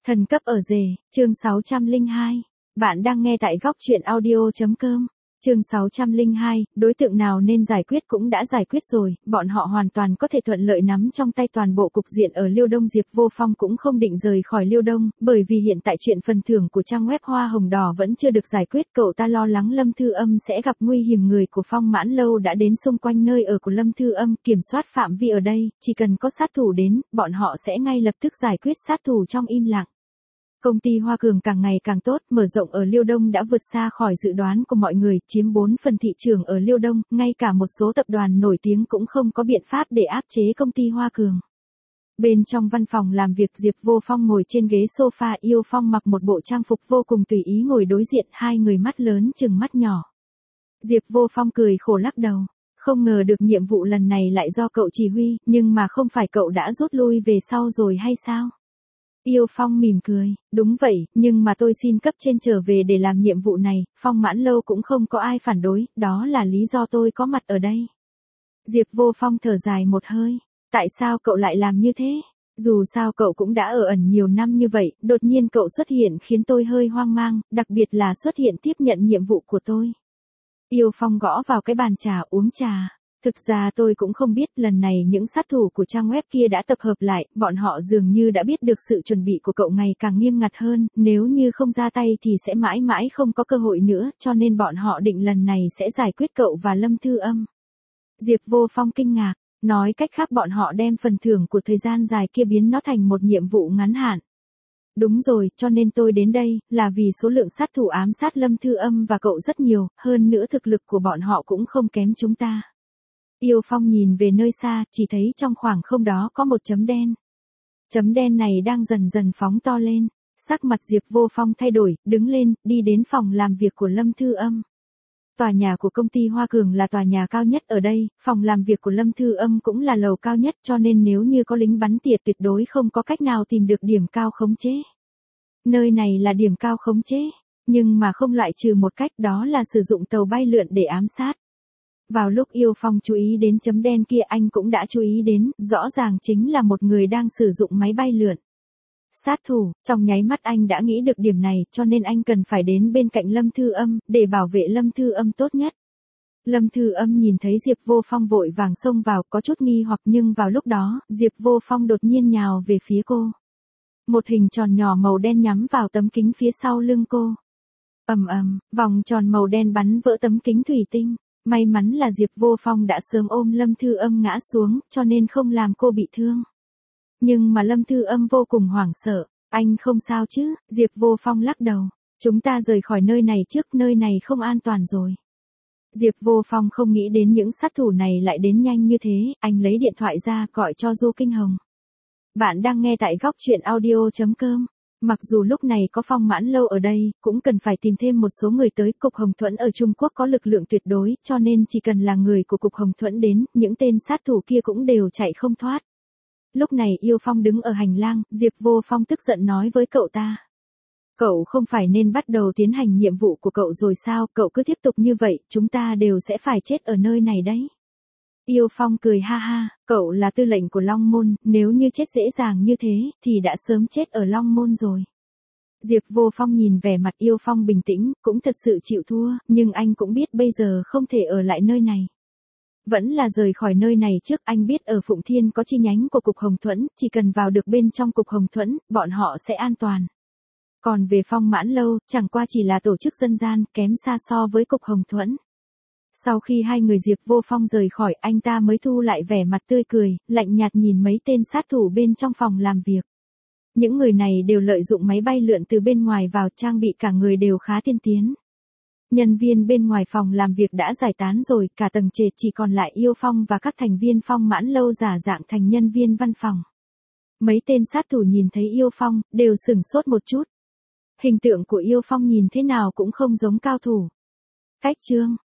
Thần cấp ở rể, chương 602. Bạn đang nghe tại góc truyện audio.com. Chương 602, đối tượng nào nên giải quyết cũng đã giải quyết rồi, bọn họ hoàn toàn có thể thuận lợi nắm trong tay toàn bộ cục diện ở Liêu Đông. Diệp Vô Phong cũng không định rời khỏi Liêu Đông, bởi vì hiện tại chuyện phần thưởng của trang web Hoa Hồng Đỏ vẫn chưa được giải quyết. Cậu ta lo lắng Lâm Thư Âm sẽ gặp nguy hiểm. Người của Phong Mãn Lâu đã đến xung quanh nơi ở của Lâm Thư Âm, kiểm soát phạm vi ở đây, chỉ cần có sát thủ đến, bọn họ sẽ ngay lập tức giải quyết sát thủ trong im lặng. Công ty Hoa Cường càng ngày càng tốt, mở rộng ở Liêu Đông đã vượt xa khỏi dự đoán của mọi người, chiếm 4 phần thị trường ở Liêu Đông, ngay cả một số tập đoàn nổi tiếng cũng không có biện pháp để áp chế công ty Hoa Cường. Bên trong văn phòng làm việc, Diệp Vô Phong ngồi trên ghế sofa, Yêu Phong mặc một bộ trang phục vô cùng tùy ý ngồi đối diện, hai người mắt lớn chừng mắt nhỏ. Diệp Vô Phong cười khổ lắc đầu. Không ngờ được nhiệm vụ lần này lại do cậu chỉ huy, nhưng mà không phải cậu đã rút lui về sau rồi hay sao? Yêu Phong mỉm cười, đúng vậy, nhưng mà tôi xin cấp trên trở về để làm nhiệm vụ này, Phong Mãn Lâu cũng không có ai phản đối, đó là lý do tôi có mặt ở đây. Diệp Vô Phong thở dài một hơi, tại sao cậu lại làm như thế? Dù sao cậu cũng đã ở ẩn nhiều năm như vậy, đột nhiên cậu xuất hiện khiến tôi hơi hoang mang, đặc biệt là xuất hiện tiếp nhận nhiệm vụ của tôi. Yêu Phong gõ vào cái bàn trà uống trà. Thực ra tôi cũng không biết, lần này những sát thủ của trang web kia đã tập hợp lại, bọn họ dường như đã biết được sự chuẩn bị của cậu ngày càng nghiêm ngặt hơn, nếu như không ra tay thì sẽ mãi mãi không có cơ hội nữa, cho nên bọn họ định lần này sẽ giải quyết cậu và Lâm Thư Âm. Diệp Vô Phong kinh ngạc, nói cách khác bọn họ đem phần thưởng của thời gian dài kia biến nó thành một nhiệm vụ ngắn hạn. Đúng rồi, cho nên tôi đến đây, là vì số lượng sát thủ ám sát Lâm Thư Âm và cậu rất nhiều, hơn nữa thực lực của bọn họ cũng không kém chúng ta. Yêu Phong nhìn về nơi xa, chỉ thấy trong khoảng không đó có một chấm đen. Chấm đen này đang dần dần phóng to lên. Sắc mặt Diệp Vô Phong thay đổi, đứng lên, đi đến phòng làm việc của Lâm Thư Âm. Tòa nhà của công ty Hoa Cường là tòa nhà cao nhất ở đây, phòng làm việc của Lâm Thư Âm cũng là lầu cao nhất, cho nên nếu như có lính bắn tỉa tuyệt đối không có cách nào tìm được điểm cao khống chế. Nơi này là điểm cao khống chế, nhưng mà không loại trừ một cách, đó là sử dụng tàu bay lượn để ám sát. Vào lúc Yêu Phong chú ý đến chấm đen kia, anh cũng đã chú ý đến, rõ ràng chính là một người đang sử dụng máy bay lượn. Sát thủ, trong nháy mắt anh đã nghĩ được điểm này, cho nên anh cần phải đến bên cạnh Lâm Thư Âm, để bảo vệ Lâm Thư Âm tốt nhất. Lâm Thư Âm nhìn thấy Diệp Vô Phong vội vàng xông vào, có chút nghi hoặc, nhưng vào lúc đó, Diệp Vô Phong đột nhiên nhào về phía cô. Một hình tròn nhỏ màu đen nhắm vào tấm kính phía sau lưng cô. Ầm ầm, vòng tròn màu đen bắn vỡ tấm kính thủy tinh. May mắn là Diệp Vô Phong đã sớm ôm Lâm Thư Âm ngã xuống, cho nên không làm cô bị thương. Nhưng mà Lâm Thư Âm vô cùng hoảng sợ, anh không sao chứ? Diệp Vô Phong lắc đầu, chúng ta rời khỏi nơi này trước, nơi này không an toàn rồi. Diệp Vô Phong không nghĩ đến những sát thủ này lại đến nhanh như thế, anh lấy điện thoại ra gọi cho Du Kinh Hồng. Bạn đang nghe tại góc truyện audio.com. Mặc dù lúc này có Phong Mãn Lâu ở đây, cũng cần phải tìm thêm một số người tới. Cục Hồng Thuẫn ở Trung Quốc có lực lượng tuyệt đối, cho nên chỉ cần là người của Cục Hồng Thuẫn đến, những tên sát thủ kia cũng đều chạy không thoát. Lúc này Yêu Phong đứng ở hành lang, Diệp Vô Phong tức giận nói với cậu ta. Cậu không phải nên bắt đầu tiến hành nhiệm vụ của cậu rồi sao, cậu cứ tiếp tục như vậy, chúng ta đều sẽ phải chết ở nơi này đấy. Yêu Phong cười ha ha, cậu là tư lệnh của Long Môn, nếu như chết dễ dàng như thế, thì đã sớm chết ở Long Môn rồi. Diệp Vô Phong nhìn vẻ mặt Yêu Phong bình tĩnh, cũng thật sự chịu thua, nhưng anh cũng biết bây giờ không thể ở lại nơi này. Vẫn là rời khỏi nơi này trước, anh biết ở Phụng Thiên có chi nhánh của Cục Hồng Thuẫn, chỉ cần vào được bên trong Cục Hồng Thuẫn, bọn họ sẽ an toàn. Còn về Phong Mãn Lâu, chẳng qua chỉ là tổ chức dân gian, kém xa so với Cục Hồng Thuẫn. Sau khi hai người Diệp Vô Phong rời khỏi, anh ta mới thu lại vẻ mặt tươi cười, lạnh nhạt nhìn mấy tên sát thủ bên trong phòng làm việc. Những người này đều lợi dụng máy bay lượn từ bên ngoài vào, trang bị cả người đều khá tiên tiến. Nhân viên bên ngoài phòng làm việc đã giải tán rồi, cả tầng trệt chỉ còn lại Yêu Phong và các thành viên Phong Mãn Lâu giả dạng thành nhân viên văn phòng. Mấy tên sát thủ nhìn thấy Yêu Phong, đều sửng sốt một chút. Hình tượng của Yêu Phong nhìn thế nào cũng không giống cao thủ. Cách chương